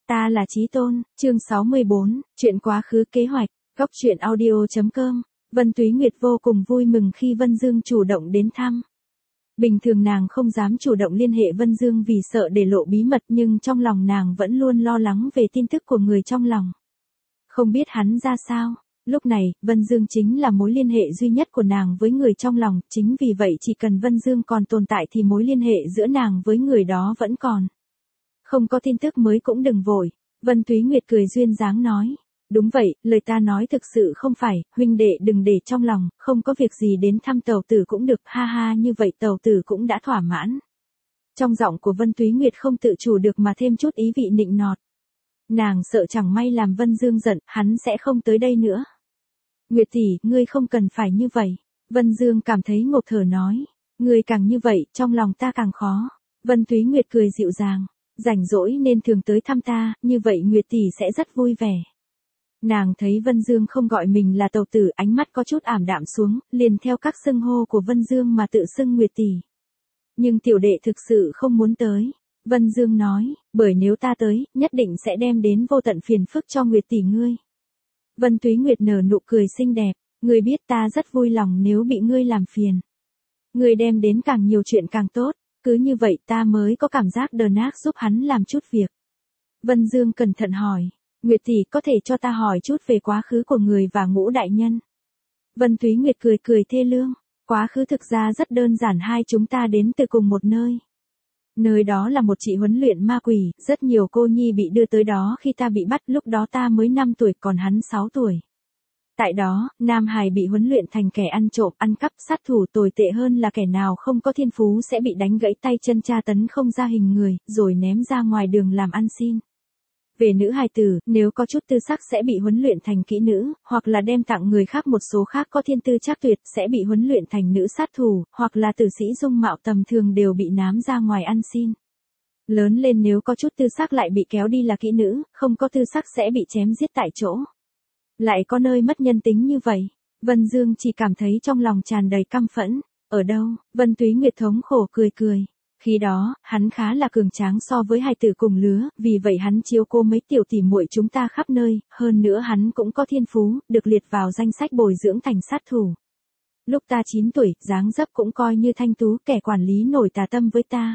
Ta là Chí Tôn, chương 64, chuyện quá khứ kế hoạch, góc truyện audio.com. Vân Túy Nguyệt vô cùng vui mừng khi Vân Dương chủ động đến thăm. Bình thường nàng không dám chủ động liên hệ Vân Dương vì sợ để lộ bí mật, nhưng trong lòng nàng vẫn luôn lo lắng về tin tức của người trong lòng. Không biết hắn ra sao, lúc này, Vân Dương chính là mối liên hệ duy nhất của nàng với người trong lòng, chính vì vậy chỉ cần Vân Dương còn tồn tại thì mối liên hệ giữa nàng với người đó vẫn còn. Không có tin tức mới cũng đừng vội, Vân Túy Nguyệt cười duyên dáng nói. Đúng vậy, lời ta nói thực sự không phải, huynh đệ đừng để trong lòng, không có việc gì đến thăm tàu tử cũng được, ha ha, như vậy tàu tử cũng đã thỏa mãn. Trong giọng của Vân Túy Nguyệt không tự chủ được mà thêm chút ý vị nịnh nọt. Nàng sợ chẳng may làm Vân Dương giận, hắn sẽ không tới đây nữa. Nguyệt tỷ, ngươi không cần phải như vậy. Vân Dương cảm thấy ngộp thở nói. Ngươi càng như vậy, trong lòng ta càng khó. Vân Túy Nguyệt cười dịu dàng. Rảnh rỗi nên thường tới thăm ta, như vậy Nguyệt tỷ sẽ rất vui vẻ. Nàng thấy Vân Dương không gọi mình là tàu tử, ánh mắt có chút ảm đạm xuống, liền theo các xưng hô của Vân Dương mà tự xưng Nguyệt tỷ. Nhưng tiểu đệ thực sự không muốn tới. Vân Dương nói, bởi nếu ta tới, nhất định sẽ đem đến vô tận phiền phức cho Nguyệt tỷ ngươi. Vân Túy Nguyệt nở nụ cười xinh đẹp, ngươi biết ta rất vui lòng nếu bị ngươi làm phiền. Ngươi đem đến càng nhiều chuyện càng tốt, cứ như vậy ta mới có cảm giác đờn ác giúp hắn làm chút việc. Vân Dương cẩn thận hỏi, Nguyệt tỷ có thể cho ta hỏi chút về quá khứ của người và Ngũ đại nhân. Vân Túy Nguyệt cười cười thê lương, quá khứ thực ra rất đơn giản, hai chúng ta đến từ cùng một nơi. Nơi đó là một chị huấn luyện ma quỷ, rất nhiều cô nhi bị đưa tới đó khi ta bị bắt, lúc đó ta mới 5 tuổi còn hắn 6 tuổi. Tại đó, Nam Hải bị huấn luyện thành kẻ ăn trộm, ăn cắp, sát thủ, tồi tệ hơn là kẻ nào không có thiên phú sẽ bị đánh gãy tay chân, tra tấn không ra hình người, rồi ném ra ngoài đường làm ăn xin. Về nữ hài tử, nếu có chút tư sắc sẽ bị huấn luyện thành kỹ nữ, hoặc là đem tặng người khác, một số khác có thiên tư trác tuyệt sẽ bị huấn luyện thành nữ sát thủ, hoặc là tử sĩ dung mạo tầm thường đều bị ném ra ngoài ăn xin. Lớn lên nếu có chút tư sắc lại bị kéo đi là kỹ nữ, không có tư sắc sẽ bị chém giết tại chỗ. Lại có nơi mất nhân tính như vậy. Vân Dương chỉ cảm thấy trong lòng tràn đầy căm phẫn. Ở đâu? Vân Túy Nguyệt thống khổ cười cười. Khi đó, hắn khá là cường tráng so với hai tử cùng lứa, vì vậy hắn chiếu cố mấy tiểu tỷ muội chúng ta khắp nơi, hơn nữa hắn cũng có thiên phú, được liệt vào danh sách bồi dưỡng thành sát thủ. Lúc ta 9 tuổi, dáng dấp cũng coi như thanh tú, kẻ quản lý nổi tà tâm với ta.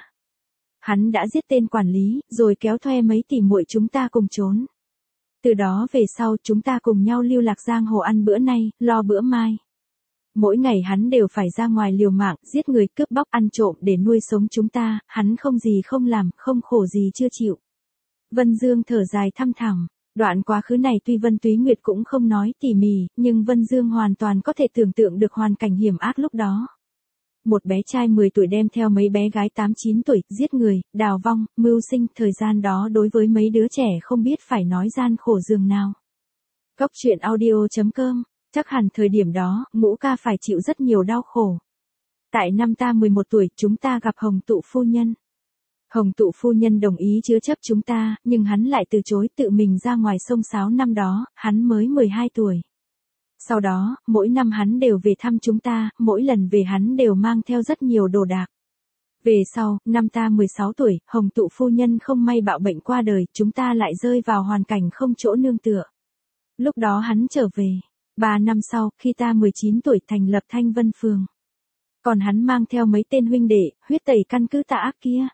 Hắn đã giết tên quản lý, rồi kéo thuê mấy tỷ muội chúng ta cùng trốn. Từ đó về sau chúng ta cùng nhau lưu lạc giang hồ, ăn bữa nay, lo bữa mai. Mỗi ngày hắn đều phải ra ngoài liều mạng, giết người, cướp bóc, ăn trộm để nuôi sống chúng ta, hắn không gì không làm, không khổ gì chưa chịu. Vân Dương thở dài thăm thẳm, đoạn quá khứ này tuy Vân Túy Nguyệt cũng không nói tỉ mỉ, nhưng Vân Dương hoàn toàn có thể tưởng tượng được hoàn cảnh hiểm ác lúc đó. Một bé trai 10 tuổi đem theo mấy bé gái 8-9 tuổi, giết người, đào vong, mưu sinh, thời gian đó đối với mấy đứa trẻ không biết phải nói gian khổ dường nào. Góc truyện audio.com. Chắc hẳn thời điểm đó, Ngũ ca phải chịu rất nhiều đau khổ. Tại năm ta 11 tuổi, chúng ta gặp Hồng Tụ phu nhân. Hồng Tụ phu nhân đồng ý chứa chấp chúng ta, nhưng hắn lại từ chối, tự mình ra ngoài sông sáo. Năm đó, hắn mới 12 tuổi. Sau đó, mỗi năm hắn đều về thăm chúng ta, mỗi lần về hắn đều mang theo rất nhiều đồ đạc. Về sau, năm ta 16 tuổi, Hồng Tụ phu nhân không may bạo bệnh qua đời, chúng ta lại rơi vào hoàn cảnh không chỗ nương tựa. Lúc đó hắn trở về. 3 năm sau, khi ta 19 tuổi thành lập Thanh Vân Phường. Còn hắn mang theo mấy tên huynh đệ, huyết tẩy căn cứ tà ác kia.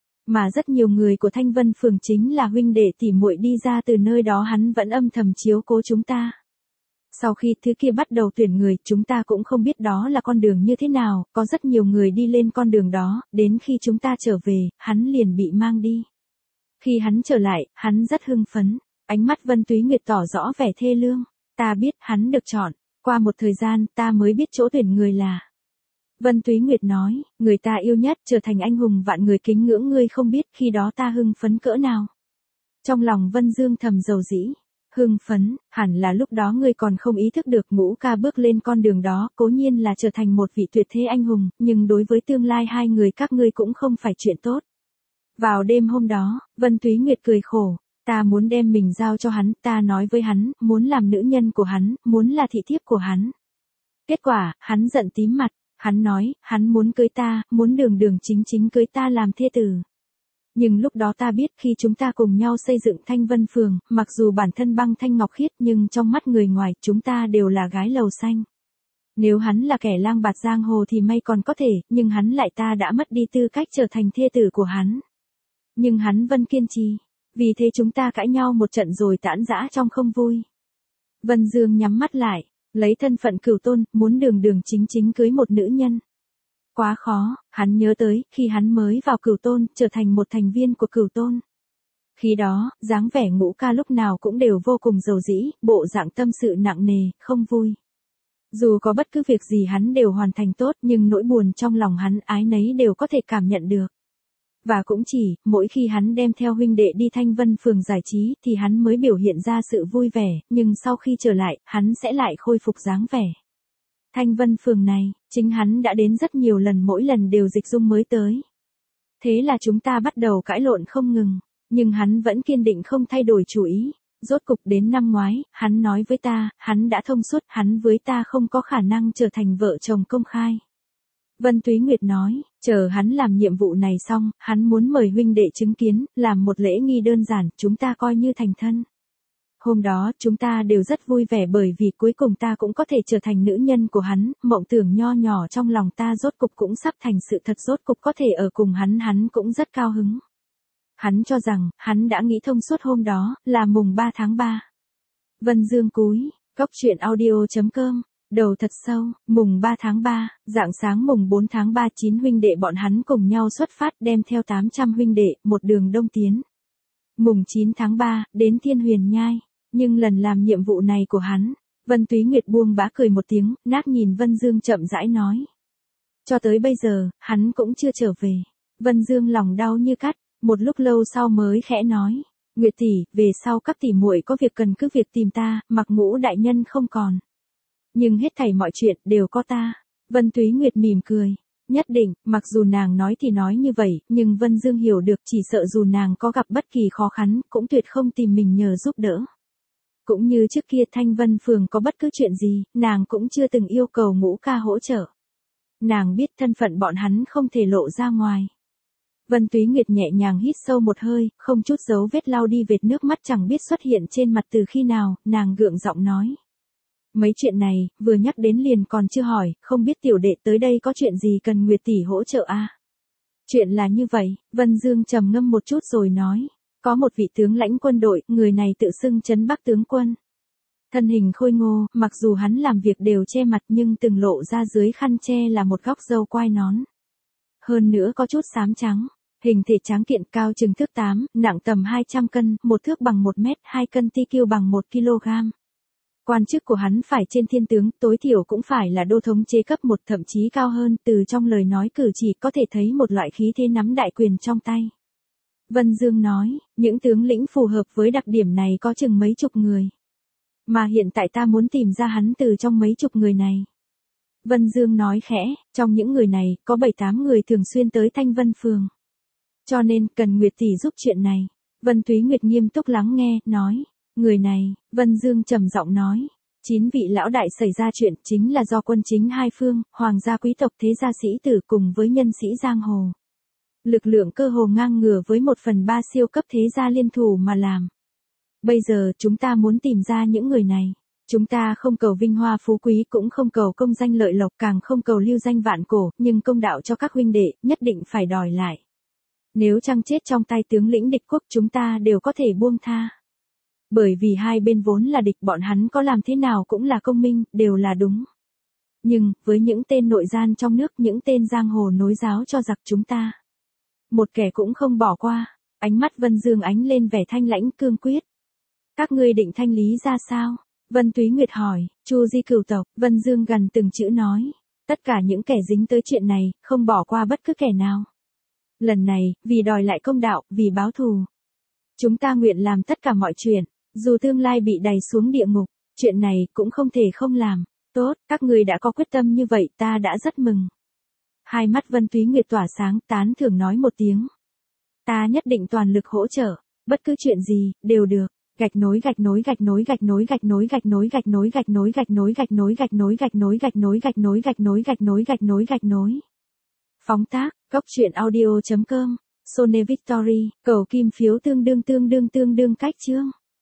Mà rất nhiều người của Thanh Vân Phường chính là huynh đệ tỉ muội đi ra từ nơi đó, hắn vẫn âm thầm chiếu cố chúng ta. Sau khi thứ kia bắt đầu tuyển người, chúng ta cũng không biết đó là con đường như thế nào, có rất nhiều người đi lên con đường đó, đến khi chúng ta trở về, hắn liền bị mang đi. Khi hắn trở lại, hắn rất hưng phấn, ánh mắt Vân Túy Nguyệt tỏ rõ vẻ thê lương. Ta biết hắn được chọn, qua một thời gian ta mới biết chỗ tuyển người là. Vân Túy Nguyệt nói, người ta yêu nhất trở thành anh hùng vạn người kính ngưỡng, ngươi không biết khi đó ta hưng phấn cỡ nào. Trong lòng Vân Dương thầm dầu dĩ, hưng phấn, hẳn là lúc đó ngươi còn không ý thức được Ngũ ca bước lên con đường đó, cố nhiên là trở thành một vị tuyệt thế anh hùng, nhưng đối với tương lai hai người các ngươi cũng không phải chuyện tốt. Vào đêm hôm đó, Vân Túy Nguyệt cười khổ. Ta muốn đem mình giao cho hắn, ta nói với hắn, muốn làm nữ nhân của hắn, muốn là thị thiếp của hắn. Kết quả, hắn giận tím mặt, hắn nói, hắn muốn cưới ta, muốn đường đường chính chính cưới ta làm thê tử. Nhưng lúc đó ta biết khi chúng ta cùng nhau xây dựng Thanh Vân Phường, mặc dù bản thân Băng Thanh Ngọc Khiết nhưng trong mắt người ngoài chúng ta đều là gái lầu xanh. Nếu hắn là kẻ lang bạt giang hồ thì may còn có thể, nhưng hắn lại ta đã mất đi tư cách trở thành thê tử của hắn. Nhưng hắn vẫn kiên trì. Vì thế chúng ta cãi nhau một trận rồi tản rã trong không vui. Vân Dương nhắm mắt lại, lấy thân phận cửu tôn, muốn đường đường chính chính cưới một nữ nhân. Quá khó, hắn nhớ tới, khi hắn mới vào cửu tôn, trở thành một thành viên của cửu tôn. Khi đó, dáng vẻ Ngũ Ca lúc nào cũng đều vô cùng dầu dĩ, bộ dạng tâm sự nặng nề, không vui. Dù có bất cứ việc gì hắn đều hoàn thành tốt nhưng nỗi buồn trong lòng hắn ái nấy đều có thể cảm nhận được. Và cũng chỉ, mỗi khi hắn đem theo huynh đệ đi Thanh Vân Phường giải trí thì hắn mới biểu hiện ra sự vui vẻ, nhưng sau khi trở lại, hắn sẽ lại khôi phục dáng vẻ. Thanh Vân Phường này, chính hắn đã đến rất nhiều lần, mỗi lần đều Dịch Dung mới tới. Thế là chúng ta bắt đầu cãi lộn không ngừng, nhưng hắn vẫn kiên định không thay đổi chủ ý. Rốt cục đến năm ngoái, hắn nói với ta, hắn đã thông suốt, hắn với ta không có khả năng trở thành vợ chồng công khai. Vân Túy Nguyệt nói, chờ hắn làm nhiệm vụ này xong, hắn muốn mời huynh đệ chứng kiến, làm một lễ nghi đơn giản, chúng ta coi như thành thân. Hôm đó, chúng ta đều rất vui vẻ bởi vì cuối cùng ta cũng có thể trở thành nữ nhân của hắn, mộng tưởng nho nhỏ trong lòng ta rốt cục cũng sắp thành sự thật, rốt cục có thể ở cùng hắn cũng rất cao hứng. Hắn cho rằng, hắn đã nghĩ thông suốt hôm đó, là mùng 3 tháng 3. Vân Dương cúi, cốc truyện audio.com, đầu thật sâu, mùng 3 tháng 3, rạng sáng mùng 4 tháng 3 9 huynh đệ bọn hắn cùng nhau xuất phát đem theo 800 huynh đệ, một đường đông tiến. Mùng 9 tháng 3, đến Thiên Huyền Nhai, nhưng lần làm nhiệm vụ này của hắn, Vân Túy Nguyệt buông bã cười một tiếng, nát nhìn Vân Dương chậm rãi nói. Cho tới bây giờ, hắn cũng chưa trở về. Vân Dương lòng đau như cắt. Một lúc lâu sau mới khẽ nói, Nguyệt tỷ, về sau các tỷ muội có việc cần cứ việc tìm ta, Mặc Ngũ đại nhân không còn. Nhưng hết thảy mọi chuyện đều có ta. Vân Túy Nguyệt mỉm cười, nhất định, mặc dù nàng nói thì nói như vậy, nhưng Vân Dương hiểu được chỉ sợ dù nàng có gặp bất kỳ khó khăn, cũng tuyệt không tìm mình nhờ giúp đỡ. Cũng như trước kia Thanh Vân Phường có bất cứ chuyện gì, nàng cũng chưa từng yêu cầu Ngũ Ca hỗ trợ. Nàng biết thân phận bọn hắn không thể lộ ra ngoài. Vân Túy Nguyệt nhẹ nhàng hít sâu một hơi, không chút dấu vết lau đi vệt nước mắt chẳng biết xuất hiện trên mặt từ khi nào, nàng gượng giọng nói. Mấy chuyện này, vừa nhắc đến liền còn chưa hỏi, không biết tiểu đệ tới đây có chuyện gì cần Nguyệt tỷ hỗ trợ à? Chuyện là như vậy, Vân Dương trầm ngâm một chút rồi nói. Có một vị tướng lãnh quân đội, người này tự xưng Trấn Bắc tướng quân. Thân hình khôi ngô, mặc dù hắn làm việc đều che mặt nhưng từng lộ ra dưới khăn che là một góc râu quai nón. Hơn nữa có chút xám trắng. Hình thể tráng kiện, cao chừng thước 8, nặng tầm 200 cân, 1 thước bằng 1 mét, 2 cân TQ bằng 1 kg. Quan chức của hắn phải trên thiên tướng, tối thiểu cũng phải là đô thống chế cấp 1 thậm chí cao hơn, từ trong lời nói cử chỉ có thể thấy một loại khí thế nắm đại quyền trong tay. Vân Dương nói, những tướng lĩnh phù hợp với đặc điểm này có chừng mấy chục người. Mà hiện tại ta muốn tìm ra hắn từ trong mấy chục người này. Vân Dương nói khẽ, trong những người này, có 7-8 người thường xuyên tới Thanh Vân Phường. Cho nên, cần Nguyệt tỷ giúp chuyện này. Vân Túy Nguyệt nghiêm túc lắng nghe, nói. Người này, Vân Dương trầm giọng nói. 9 vị lão đại xảy ra chuyện chính là do quân chính hai phương, hoàng gia quý tộc thế gia sĩ tử cùng với nhân sĩ giang hồ. Lực lượng cơ hồ ngang ngửa với 1/3 siêu cấp thế gia liên thủ mà làm. Bây giờ chúng ta muốn tìm ra những người này. Chúng ta không cầu vinh hoa phú quý cũng không cầu công danh lợi lộc càng không cầu lưu danh vạn cổ, nhưng công đạo cho các huynh đệ, nhất định phải đòi lại. Nếu chăng chết trong tay tướng lĩnh địch quốc chúng ta đều có thể buông tha. Bởi vì hai bên vốn là địch bọn hắn có làm thế nào cũng là công minh, đều là đúng. Nhưng, với những tên nội gian trong nước, những tên giang hồ nối giáo cho giặc chúng ta. Một kẻ cũng không bỏ qua, ánh mắt Vân Dương ánh lên vẻ thanh lãnh cương quyết. Các ngươi định thanh lý ra sao? Vân Túy Nguyệt hỏi, Chu Di cửu tộc, Vân Dương gần từng chữ nói. Tất cả những kẻ dính tới chuyện này, không bỏ qua bất cứ kẻ nào. Lần này, vì đòi lại công đạo, vì báo thù. Chúng ta nguyện làm tất cả mọi chuyện, dù tương lai bị đày xuống địa ngục, chuyện này cũng không thể không làm. Tốt, các người đã có quyết tâm như vậy, ta đã rất mừng. Hai mắt Vân Túy Nguyệt tỏa sáng, tán thưởng nói một tiếng. Ta nhất định toàn lực hỗ trợ, bất cứ chuyện gì, đều được. Gạch nối gạch nối gạch nối gạch nối gạch nối gạch nối gạch nối gạch nối gạch nối gạch nối gạch nối gạch nối gạch nối gạch nối gạch nối gạch nối gạch nối gạch nối. Phóng tác, cốc truyện audio.com Sone Victory, cầu kim phiếu tương đương cách chương.